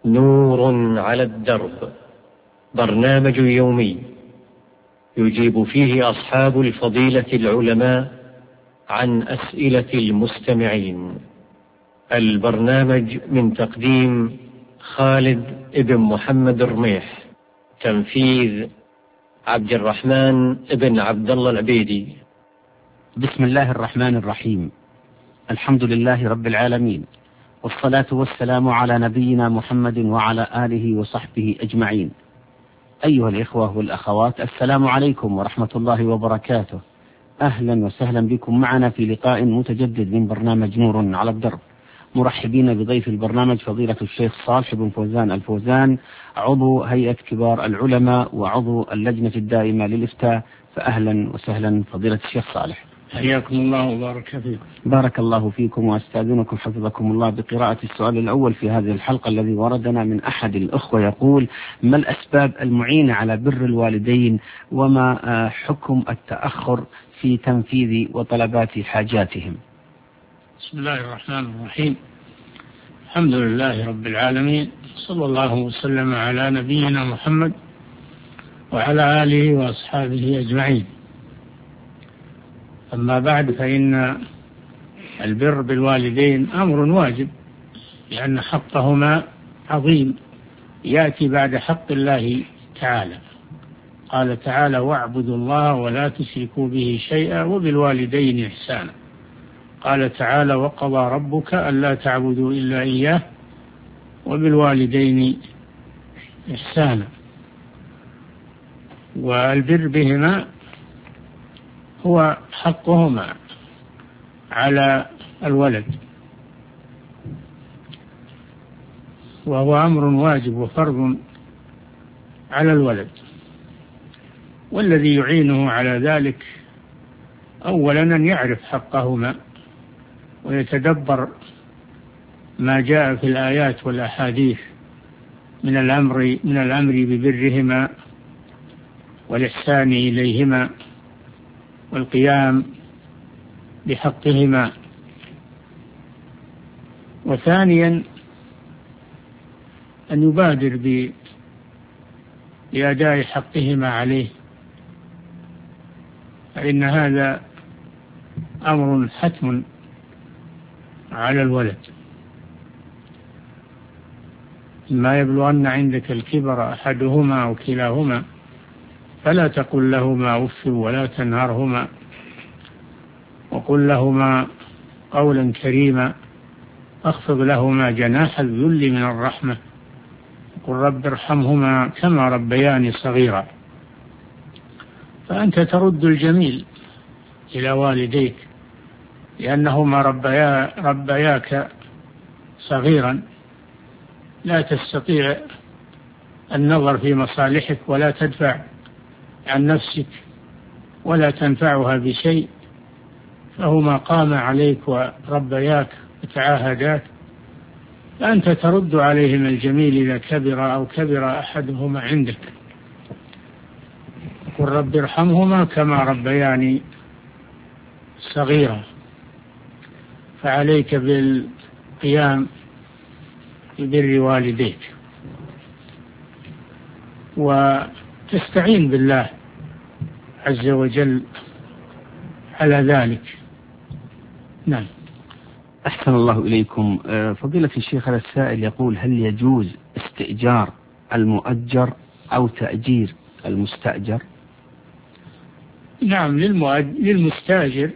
نور على الدرب، برنامج يومي يجيب فيه أصحاب الفضيلة العلماء عن أسئلة المستمعين. البرنامج من تقديم خالد بن محمد الرميح، تنفيذ عبد الرحمن بن عبد الله العبيدي. بسم الله الرحمن الرحيم. الحمد لله رب العالمين، والصلاة والسلام على نبينا محمد وعلى آله وصحبه أجمعين. أيها الإخوة والأخوات، السلام عليكم ورحمة الله وبركاته. أهلا وسهلا بكم معنا في لقاء متجدد من برنامج نور على الدرب، مرحبين بضيف البرنامج فضيلة الشيخ صالح بن فوزان الفوزان، عضو هيئة كبار العلماء وعضو اللجنة الدائمة للإفتاء. فأهلا وسهلا فضيلة الشيخ صالح. حياكم الله وبارك فيكم. بارك الله فيكم، وأستاذنكم حفظكم الله بقراءة السؤال الأول في هذه الحلقة الذي وردنا من أحد الأخوة، يقول: ما الأسباب المعينة على بر الوالدين، وما حكم التأخر في تنفيذ وطلبات حاجاتهم؟ بسم الله الرحمن الرحيم. الحمد لله رب العالمين، صلى الله وسلم على نبينا محمد وعلى آله وأصحابه أجمعين. أما بعد، فإن البر بالوالدين أمر واجب، لأن حقهما عظيم يأتي بعد حق الله تعالى. قال تعالى: واعبدوا الله ولا تشركوا به شيئا وبالوالدين إحسانا. قال تعالى: وقضى ربك ألا تعبدوا إلا إياه وبالوالدين إحسانا. والبر بهما هو حقهما على الولد، وهو أمر واجب وفرض على الولد. والذي يعينه على ذلك أولا أن يعرف حقهما ويتدبر ما جاء في الآيات والأحاديث من الأمر ببرهما والإحسان إليهما والقيام بحقهما. وثانيا أن يبادر بأداء حقهما عليه، فإن هذا أمر حتم على الولد. ما يبلغن عندك الكبر أحدهما أو كلاهما فلا تقل لهما أف ولا تنهرهما، وقل لهما قولا كريما، اخفض لهما جناح الذل من الرحمة، وقل رب ارحمهما كما ربياني صغيرا. فأنت ترد الجميل إلى والديك، لأنهما ربياك صغيرا، لا تستطيع النظر في مصالحك ولا تدفع عن نفسك ولا تنفعها بشيء، فهما قام عليك وربياك وتعاهداك، فأنت ترد عليهم الجميل إذا كبر أو كبر أحدهما عندك. قل رب ارحمهما كما ربياني صغيرا. فعليك بالقيام ببر والديك، وتستعين بالله عز وجل على ذلك. نعم. أحسن الله إليكم. فضيلة الشيخ، السائل يقول: هل يجوز استئجار المؤجر أو تأجير المستأجر؟ نعم، للمستاجر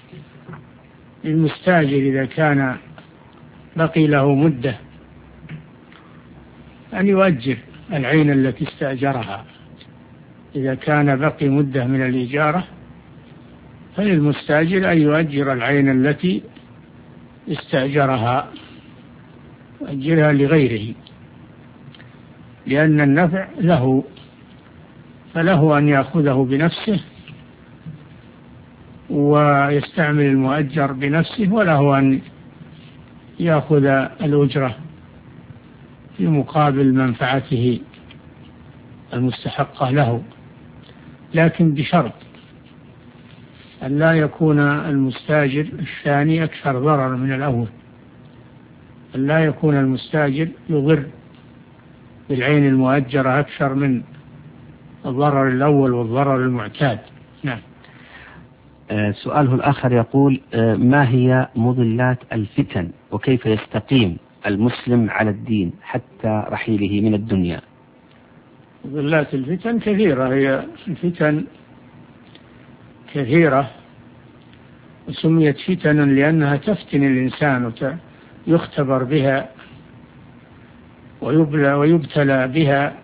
إذا كان بقي له مدة أن يؤجر العين التي استأجرها. إذا كان بقي مدة من الإجارة فللمستاجر أن يؤجر العين التي استأجرها، يؤجرها لغيره، لأن النفع له، فله أن يأخذه بنفسه ويستعمل المؤجر بنفسه، وله أن يأخذ الأجرة في مقابل منفعته المستحقة له، لكن بشرط أن لا يكون المستاجر الثاني أكثر ضرر من الأول، أن لا يكون المستاجر يضر بالعين المؤجرة أكثر من الضرر الأول والضرر المعتاد. نعم. سؤاله الآخر يقول ما هي مضلات الفتن وكيف يستقيم المسلم على الدين حتى رحيله من الدنيا؟ مضلات الفتن كثيرة، هي الفتن كثيرة وسميت فتنا لأنها تفتن الإنسان ويختبر بها ويبتلى بها،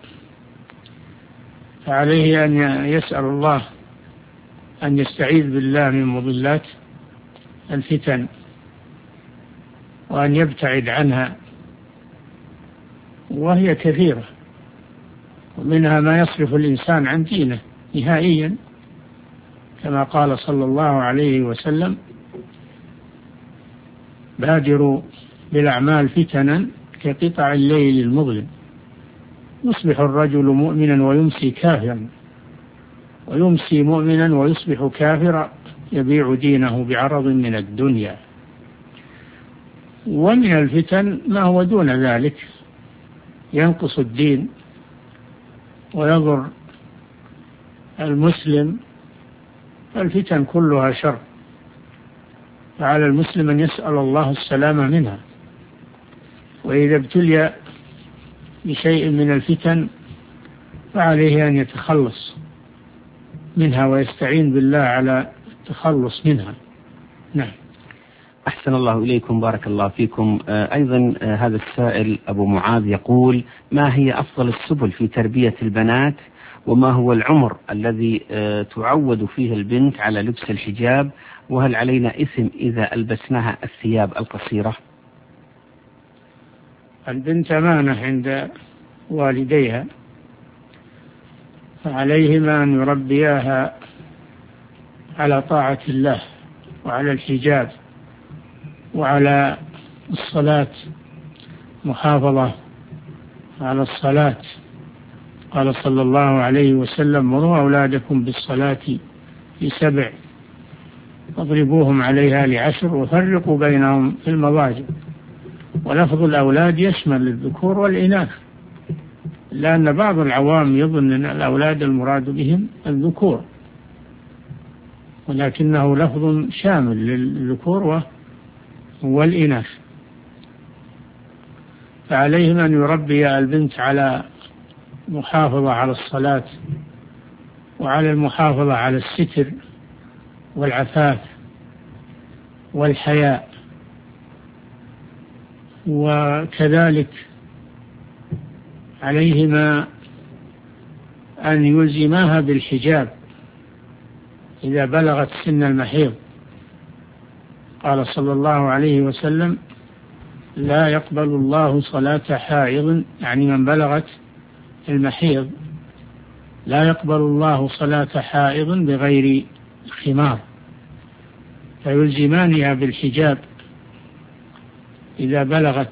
فعليه أن يسأل الله أن يستعيذ بالله من مضلات الفتن وأن يبتعد عنها، وهي كثيرة، ومنها ما يصرف الإنسان عن دينه نهائيا، كما قال صلى الله عليه وسلم: بادروا بالأعمال فتنا كقطع الليل المظلم، يصبح الرجل مؤمنا ويمسي كافرا، ويمسي مؤمنا ويصبح كافرا، يبيع دينه بعرض من الدنيا. ومن الفتن ما هو دون ذلك ينقص الدين ويضر المسلم، الفتن كلها شر، فعلى المسلم أن يسأل الله السلامة منها، وإذا ابتلي بشيء من الفتن فعليه أن يتخلص منها ويستعين بالله على التخلص منها. نعم. أحسن الله إليكم، بارك الله فيكم. أيضا هذا السائل أبو معاذ يقول: ما هي أفضل السبل في تربية البنات، وما هو العمر الذي تعود فيه البنت على لبس الحجاب، وهل علينا إثم إذا ألبسناها الثياب القصيرة؟ البنت أمانة عند والديها، فعليهما أن يربياها على طاعة الله وعلى الحجاب وعلى الصلاة، محافظة على الصلاة. قال صلى الله عليه وسلم: مروا أولادكم بالصلاة في 7 واضربوهم عليها ل10 وفرقوا بينهم في المضاجع. ولفظ الأولاد يشمل الذكور والإناث، لأن بعض العوام يظن أن الأولاد المراد بهم الذكور، ولكنه لفظ شامل للذكور والإناث. فعليهم أن يربي البنت على محافظة على الصلاة وعلى المحافظة على الستر والعفاف والحياء، وكذلك عليهما أن يلزماها بالحجاب إذا بلغت سن المحيض. قال صلى الله عليه وسلم: لا يقبل الله صلاة حائض، يعني من بلغت المحيض، لا يقبل الله صلاة حائض بغير خمار، فيلزمانها بالحجاب إذا بلغت،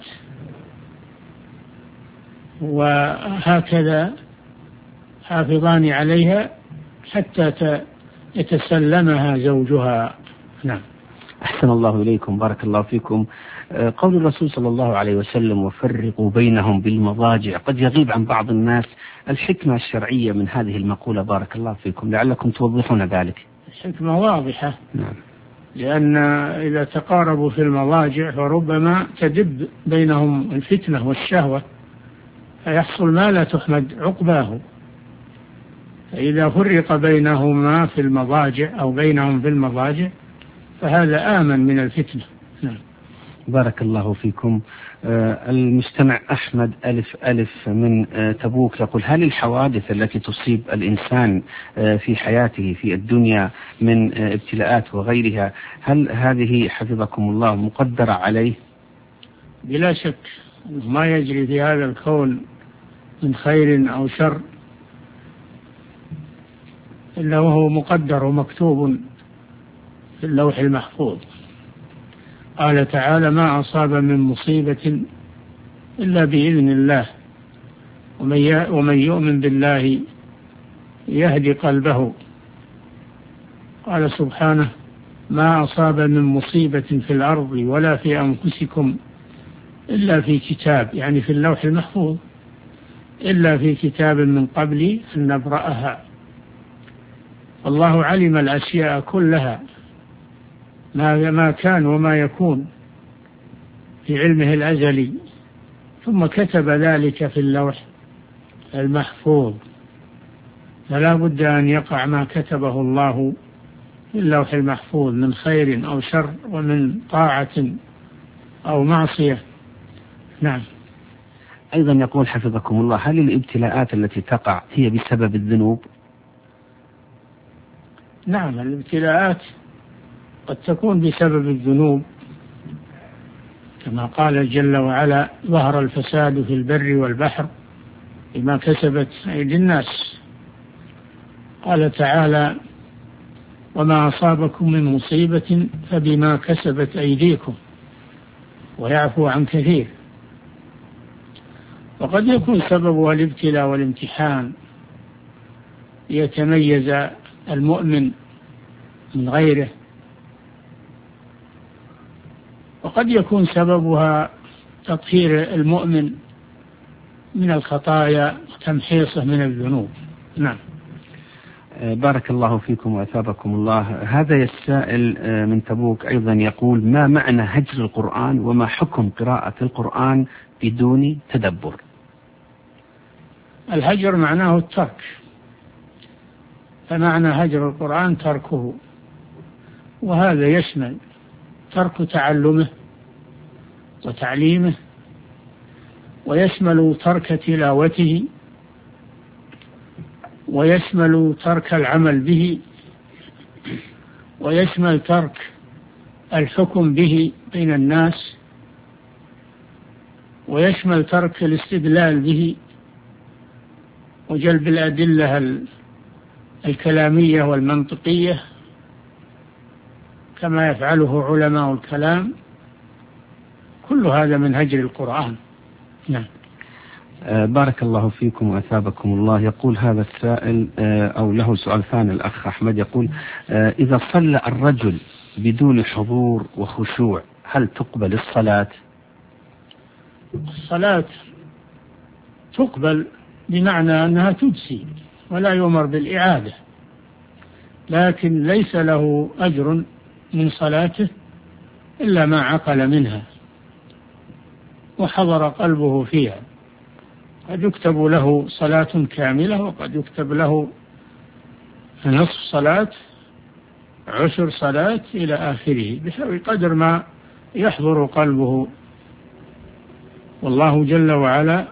وهكذا حافظان عليها حتى يتسلمها زوجها. نعم. أحسن الله إليكم، بارك الله فيكم. قول الرسول صلى الله عليه وسلم: وفرقوا بينهم بالمضاجع، قد يغيب عن بعض الناس الحكمة الشرعية من هذه المقولة، بارك الله فيكم، لعلكم توضحون ذلك. الحكمة واضحة. نعم. لأن إذا تقاربوا في المضاجع فربما تدب بينهم الفتنة والشهوة، فيحصل ما لا تحمد عقباه. فإذا فرق بينهما في المضاجع أو بينهم في المضاجع فهذا آمن من الفتنة. نعم. بارك الله فيكم. المستمع أحمد ألف من تبوك يقول: هل الحوادث التي تصيب الإنسان في حياته في الدنيا من ابتلاءات وغيرها، هل هذه حفظكم الله مقدرة عليه؟ بلا شك، ما يجري في هذا الكون من خير أو شر إلا وهو مقدر ومكتوب في اللوح المحفوظ. قال تعالى: ما أصاب من مصيبة إلا بإذن الله، ومن يؤمن بالله يهدي قلبه. قال سبحانه: ما أصاب من مصيبة في الأرض ولا في أنفسكم إلا في كتاب، يعني في اللوح المحفوظ. إلا في كتاب من قبل أن نبرأها. والله علم الأشياء كلها، ما كان وما يكون في علمه الأزلي، ثم كتب ذلك في اللوح المحفوظ، فلا بد أن يقع ما كتبه الله في اللوح المحفوظ من خير أو شر، ومن طاعة أو معصية. نعم. أيضا يقول حفظكم الله: هل الابتلاءات التي تقع هي بسبب الذنوب؟ نعم، الابتلاءات قد تكون بسبب الذنوب، كما قال جل وعلا: ظهر الفساد في البر والبحر بما كسبت أيدي الناس. قال تعالى: وما أصابكم من مصيبة فبما كسبت أيديكم ويعفو عن كثير. وقد يكون سببها الابتلاء والامتحان ليتميز المؤمن من غيره، وقد يكون سببها تطهير المؤمن من الخطايا وتمحيصه من الذنوب. نعم. بارك الله فيكم وأثابكم الله. هذا السائل من تبوك أيضا يقول: ما معنى هجر القرآن وما حكم قراءة القرآن بدون تدبر؟ الهجر معناه الترك، فمعنى هجر القرآن تركه، وهذا يشمل ترك تعلمه وتعليمه، ويشمل ترك تلاوته، ويشمل ترك العمل به، ويشمل ترك الحكم به بين الناس، ويشمل ترك الاستدلال به وجلب الأدلة الكلامية والمنطقية كما يفعله علماء الكلام. كل هذا من هجر القرآن. نعم. بارك الله فيكم وأثابكم الله. يقول هذا السائل أو له سؤال ثاني الأخ أحمد، يقول: إذا صلى الرجل بدون حضور وخشوع هل تقبل الصلاة؟ الصلاة تقبل بمعنى أنها تجزي ولا يؤمر بالإعادة، لكن ليس له أجر من صلاته إلا ما عقل منها وحضر قلبه فيها. قد يكتب له صلاة كاملة، وقد يكتب له نصف صلاة، عشر صلاة، إلى آخره، بقدر ما يحضر قلبه. والله جل وعلا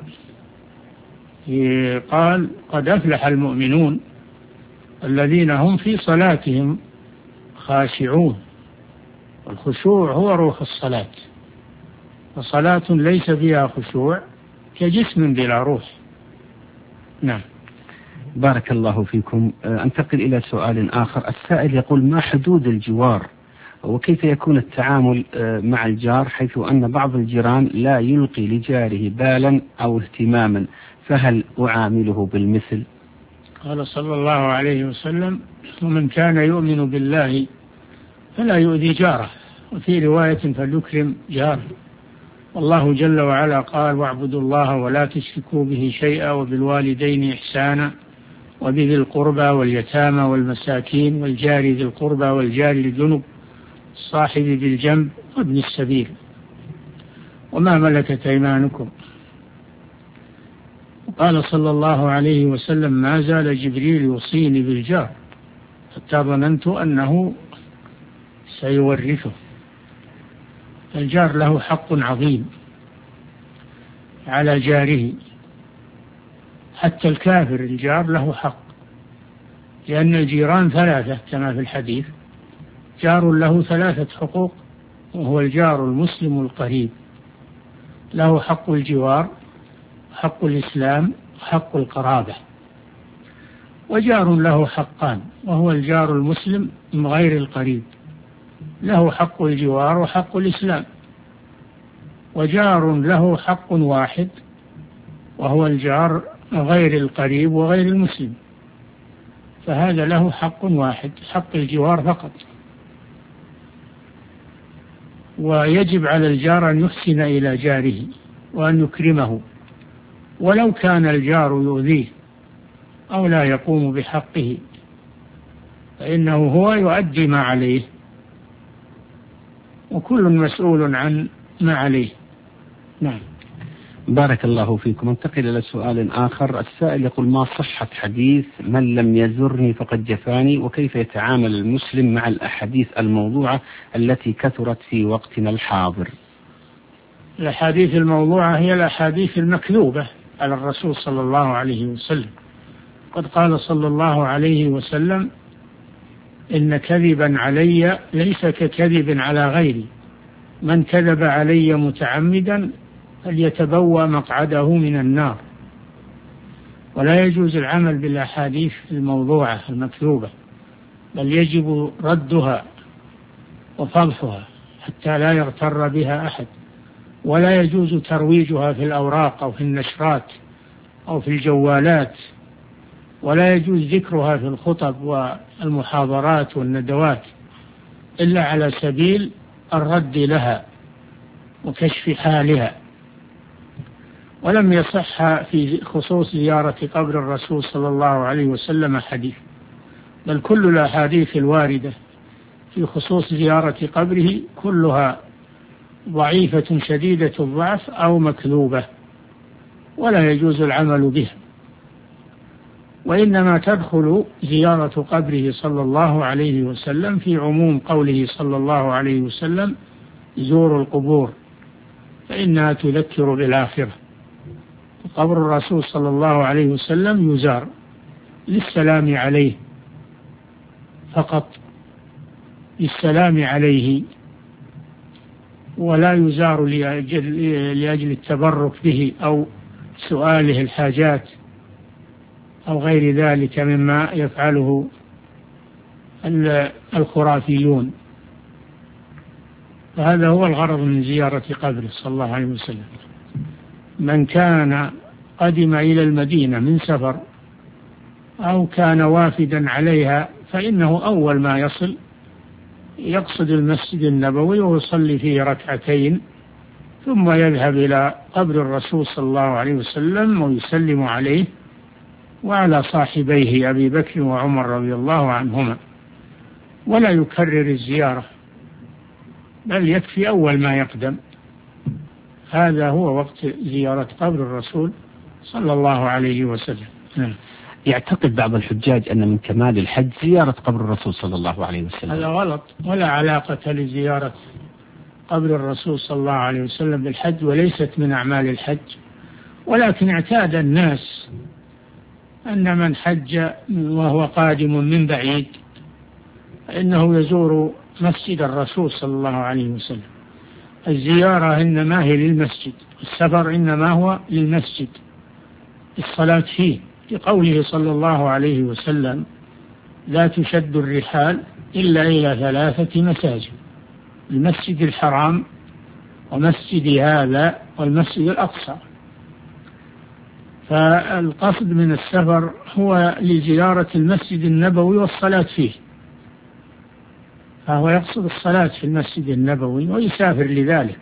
قال: قد أفلح المؤمنون الذين هم في صلاتهم خاشعون. والخشوع هو روح الصلاة، وصلاة ليس فيها خشوع كجسم بلا روح. نعم. بارك الله فيكم. أنتقل إلى سؤال آخر. السائل يقول: ما حدود الجوار، وكيف يكون التعامل مع الجار، حيث أن بعض الجيران لا يلقي لجاره بالا أو اهتماما، فهل أعامله بالمثل؟ قال صلى الله عليه وسلم: ومن كان يؤمن بالله فلا يؤذي جاره، وفي رواية فليكرم جاره. والله جل وعلا قال: واعبدوا الله ولا تشركوا به شيئا وبالوالدين إحسانا وبذي القربى واليتامى والمساكين والجار ذي القربى والجار الجنب الصاحب بالجنب وابن السبيل وما ملكت أيمانكم. قال صلى الله عليه وسلم: ما زال جبريل يوصيني بالجار حتى ظننت أنه سيورثه. الجار له حق عظيم على جاره، حتى الكافر الجار له حق، لأن الجيران ثلاثة كما في الحديث: جار له ثلاثة حقوق، وهو الجار المسلم القريب، له حق الجوار، حق الإسلام، وحق القرابة. وجار له حقان، وهو الجار المسلم غير القريب، له حق الجوار وحق الإسلام. وجار له حق واحد، وهو الجار غير القريب وغير المسلم، فهذا له حق واحد، حق الجوار فقط. ويجب على الجار أن يحسن إلى جاره وأن يكرمه ولو كان الجار يؤذيه أو لا يقوم بحقه، فإنه هو يؤدي ما عليه، وكل مسؤول عن ما عليه. نعم. بارك الله فيكم. انتقل إلى سؤال آخر. السائل يقول: ما صحة حديث من لم يزرني فقد جفاني، وكيف يتعامل المسلم مع الأحاديث الموضوعة التي كثرت في وقتنا الحاضر؟ الأحاديث الموضوعة هي الأحاديث المكذوبة على الرسول صلى الله عليه وسلم. قد قال صلى الله عليه وسلم: إن كذبا علي ليس ككذب على غيري، من كذب علي متعمدا فليتبوأ مقعده من النار. ولا يجوز العمل بالأحاديث الموضوعة المكذوبة، بل يجب ردها وفضحها حتى لا يغتر بها أحد، ولا يجوز ترويجها في الأوراق أو في النشرات أو في الجوالات، ولا يجوز ذكرها في الخطب والمحاضرات والندوات إلا على سبيل الرد لها وكشف حالها. ولم يصح في خصوص زيارة قبر الرسول صلى الله عليه وسلم حديث، بل كل الأحاديث الواردة في خصوص زيارة قبره كلها ضعيفة شديدة الضعف أو مكذوبة، ولا يجوز العمل بها. وإنما تدخل زيارة قبره صلى الله عليه وسلم في عموم قوله صلى الله عليه وسلم: زوروا القبور فإنها تذكر بالآخرة. قبر الرسول صلى الله عليه وسلم يزار للسلام عليه فقط، للسلام عليه، ولا يزار لأجل التبرك به أو سؤاله الحاجات أو غير ذلك مما يفعله الخرافيون. فهذا هو الغرض من زيارة قبره صلى الله عليه وسلم. من كان قدم إلى المدينة من سفر أو كان وافدا عليها فإنه أول ما يصل يقصد المسجد النبوي ويصلي فيه ركعتين، ثم يذهب إلى قبر الرسول صلى الله عليه وسلم ويسلم عليه وعلى صاحبيه أبي بكر وعمر رضي الله عنهما، ولا يكرر الزيارة، بل يكفي أول ما يقدم. هذا هو وقت زيارة قبر الرسول صلى الله عليه وسلم. يعتقد بعض الحجاج أن من كمال الحج زيارة قبر الرسول صلى الله عليه وسلم. هذا غلط، ولا علاقة لزيارة قبر الرسول صلى الله عليه وسلم بالحج، وليست من أعمال الحج. ولكن اعتاد الناس أن من حج وهو قادم من بعيد فإنه يزور مسجد الرسول صلى الله عليه وسلم. الزيارة إنما هي للمسجد، السفر إنما هو للمسجد الصلاة فيه، لقوله صلى الله عليه وسلم: لا تشد الرحال إلا إلى 3 مساجد: المسجد الحرام ومسجد هذا والمسجد الأقصى. فالقصد من السفر هو لزيارة المسجد النبوي والصلاة فيه، فهو يقصد الصلاة في المسجد النبوي ويسافر لذلك.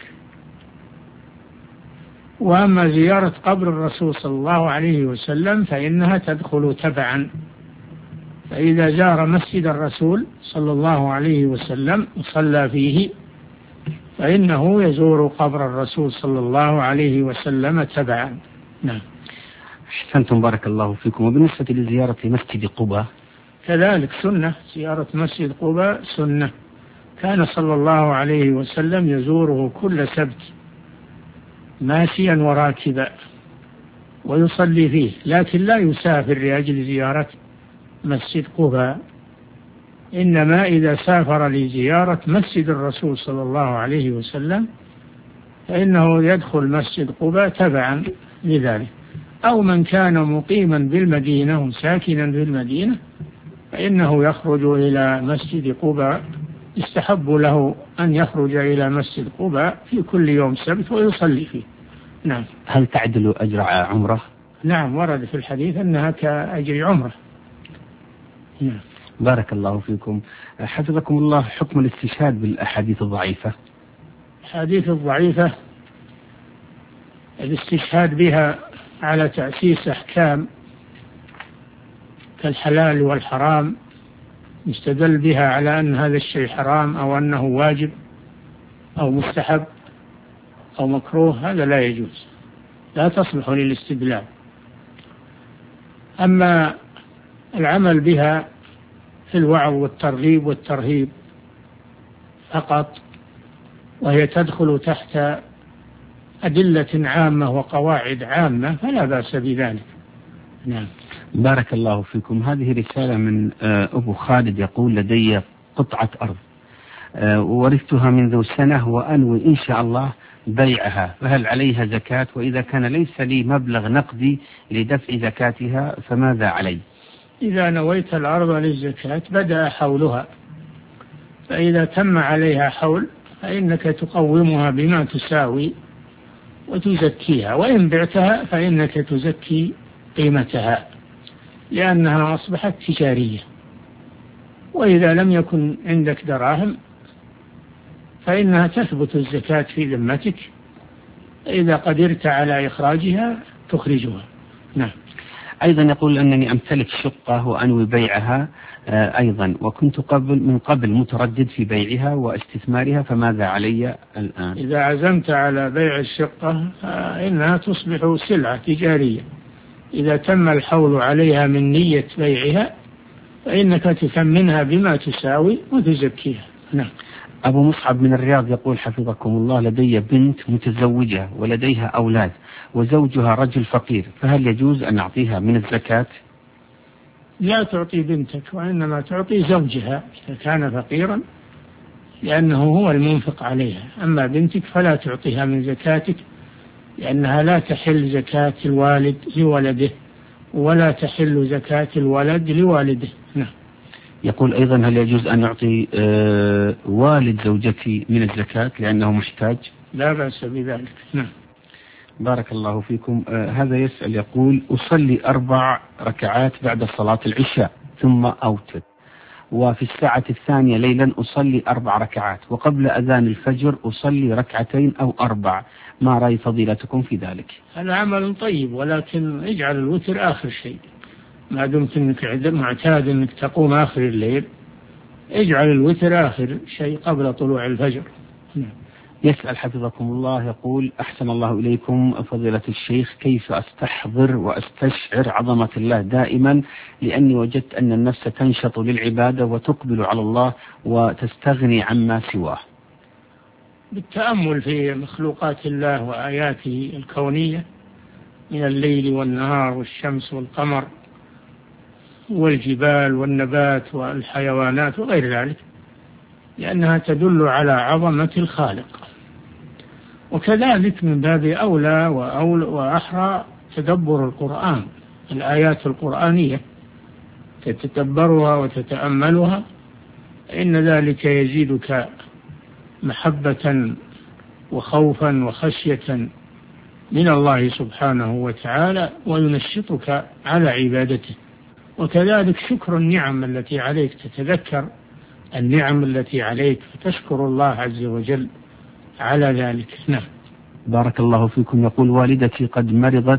وأما زيارة قبر الرسول صلى الله عليه وسلم فإنها تدخل تبعا، فإذا زار مسجد الرسول صلى الله عليه وسلم وصلى فيه فإنه يزور قبر الرسول صلى الله عليه وسلم تبعا. نعم. أحسنتم، بارك الله فيكم. وبالنسبة لزيارة مسجد قباء كذلك سنة، زيارة مسجد قباء سنة، كان صلى الله عليه وسلم يزوره كل سبت ماشيا وراكبا ويصلي فيه، لكن لا يسافر لأجل زيارة مسجد قباء، إنما إذا سافر لزيارة مسجد الرسول صلى الله عليه وسلم فإنه يدخل مسجد قباء تبعا لذلك. أو من كان مقيما بالمدينة وساكنا بالمدينة فإنه يخرج إلى مسجد قباء، يستحب له أن يخرج إلى مسجد قباء في كل يوم سبت ويصلي فيه. نعم. هل تعدل أجر عمرة؟ نعم، ورد في الحديث أنها كأجر عمرة. نعم. بارك الله فيكم. حفظكم الله، حكم الاستشهاد بالأحاديث الضعيفة. الأحاديث الضعيفة الاستشهاد بها على تأسيس أحكام كالحلال والحرام يستدل بها على أن هذا الشيء حرام أو أنه واجب أو مستحب أو مكروه، هذا لا يجوز، لا تصلح للاستدلال. أما العمل بها في الوعظ والترغيب والترهيب فقط، وهي تدخل تحت أدلة عامة وقواعد عامة، فلا بأس بذلك. نعم. بارك الله فيكم. هذه رسالة من أبو خالد يقول: لدي قطعة أرض ورثتها منذ سنة وأنوي إن شاء الله بيعها، فهل عليها زكاة؟ وإذا كان ليس لي مبلغ نقدي لدفع زكاتها فماذا علي؟ إذا نويت الأرض للزكاة بدأ حولها، فإذا تم عليها حول فإنك تقومها بما تساوي وتزكيها، وإن بعتها فإنك تزكي قيمتها لأنها أصبحت تجارية. وإذا لم يكن عندك دراهم فإنها تثبت الزكاة في ذمتك، إذا قدرت على إخراجها تخرجها. نعم. أيضا يقول أنني أمتلك شقة وأنوي بيعها أيضا، وكنت من قبل متردد في بيعها واستثمارها، فماذا علي الآن؟ إذا عزمت على بيع الشقة إنها تصبح سلعة تجارية، إذا تم الحول عليها من نية بيعها فإنك تثمنها بما تساوي وتزكيها. نعم. أبو مصعب من الرياض يقول: حفظكم الله، لدي بنت متزوجة ولديها أولاد وزوجها رجل فقير، فهل يجوز أن أعطيها من الزكاة؟ لا تعطي بنتك، وإنما تعطي زوجها إذا كان فقيرا، لأنه هو المنفق عليها. أما بنتك فلا تعطيها من زكاتك، لأنها لا تحل زكاة الوالد لولده، ولا تحل زكاة الولد لوالده. نعم. يقول أيضا: هل يجوز أن أعطي والد زوجتي من الزكاة لأنه محتاج؟ لا بأس بذلك. نعم. بارك الله فيكم. هذا يسأل يقول: أصلي 4 ركعات بعد صلاة العشاء ثم أوتر، وفي الساعة الثانية ليلا أصلي 4 ركعات، وقبل أذان الفجر أصلي 2 ركعتين أو 4، ما رأي فضيلتكم في ذلك؟ هذا عمل طيب، ولكن اجعل الوتر آخر شيء، ما دمت أنك معتاد أنك تقوم آخر الليل، اجعل الوتر آخر شيء قبل طلوع الفجر. يسأل حفظكم الله يقول: أحسن الله إليكم فضيلة الشيخ، كيف أستحضر وأستشعر عظمة الله دائما، لأني وجدت أن النفس تنشط للعبادة وتقبل على الله وتستغني عما سواه؟ بالتأمل في مخلوقات الله وآياته الكونية من الليل والنهار والشمس والقمر والجبال والنبات والحيوانات وغير ذلك، لأنها تدل على عظمة الخالق. وكذلك من باب أولى وأحرى تدبر القرآن، الآيات القرآنية تتدبرها وتتأملها، إن ذلك يزيدك محبة وخوفا وخشية من الله سبحانه وتعالى، وينشطك على عبادته. وكذلك شكر النعم التي عليك، تتذكر النعم التي عليك فتشكر الله عز وجل على ذلك. نعم. بارك الله فيكم. يقول: والدتي قد مرضت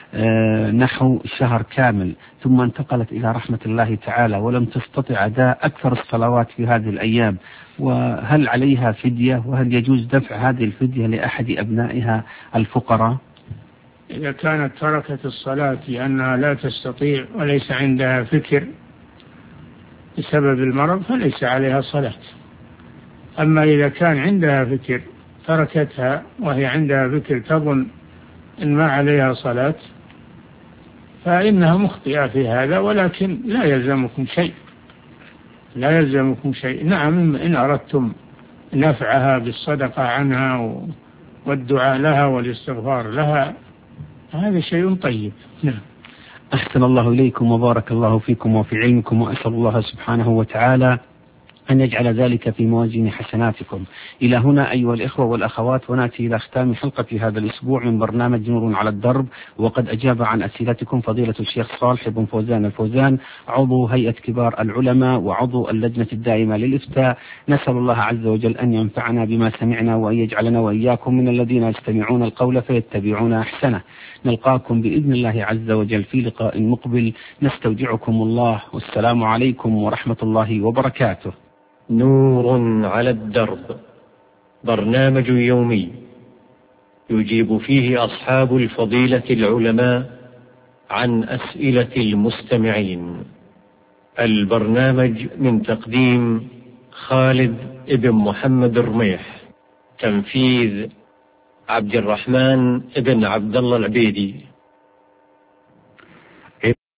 نحو شهر كامل، ثم انتقلت إلى رحمة الله تعالى، ولم تستطع أداء أكثر الصلوات في هذه الأيام، وهل عليها فدية؟ وهل يجوز دفع هذه الفدية لأحد أبنائها الفقراء؟ إذا كانت تركت الصلاة لأنها لا تستطيع وليس عندها فكر بسبب المرض فليس عليها صلاة. أما إذا كان عندها فكر تركتها وهي عندها فكر تظن إن ما عليها صلاة فإنها مخطئة في هذا، ولكن لا يلزمكم شيء، لا يلزمكم شيء. نعم، إن أردتم نفعها بالصدقة عنها والدعاء لها والاستغفار لها هذا شيء طيب. نعم. أحسن الله إليكم وبارك الله فيكم وفي علمكم، وأسأل الله سبحانه وتعالى أن يجعل ذلك في موازين حسناتكم. إلى هنا أيها الإخوة والأخوات ونأتي إلى ختام حلقة هذا الأسبوع من برنامج نور على الدرب، وقد أجاب عن أسئلتكم فضيلة الشيخ صالح بن فوزان الفوزان، عضو هيئة كبار العلماء وعضو اللجنة الدائمة للإفتاء. نسأل الله عز وجل أن ينفعنا بما سمعنا، وأن يجعلنا وإياكم من الذين يستمعون القول فيتبعون أحسنه. نلقاكم بإذن الله عز وجل في لقاء مقبل، نستودعكم الله، والسلام عليكم ورحمة الله وبركاته. نور على الدرب، برنامج يومي يجيب فيه أصحاب الفضيلة العلماء عن أسئلة المستمعين. البرنامج من تقديم خالد ابن محمد الرميح، تنفيذ عبد الرحمن ابن عبد الله العبيدي.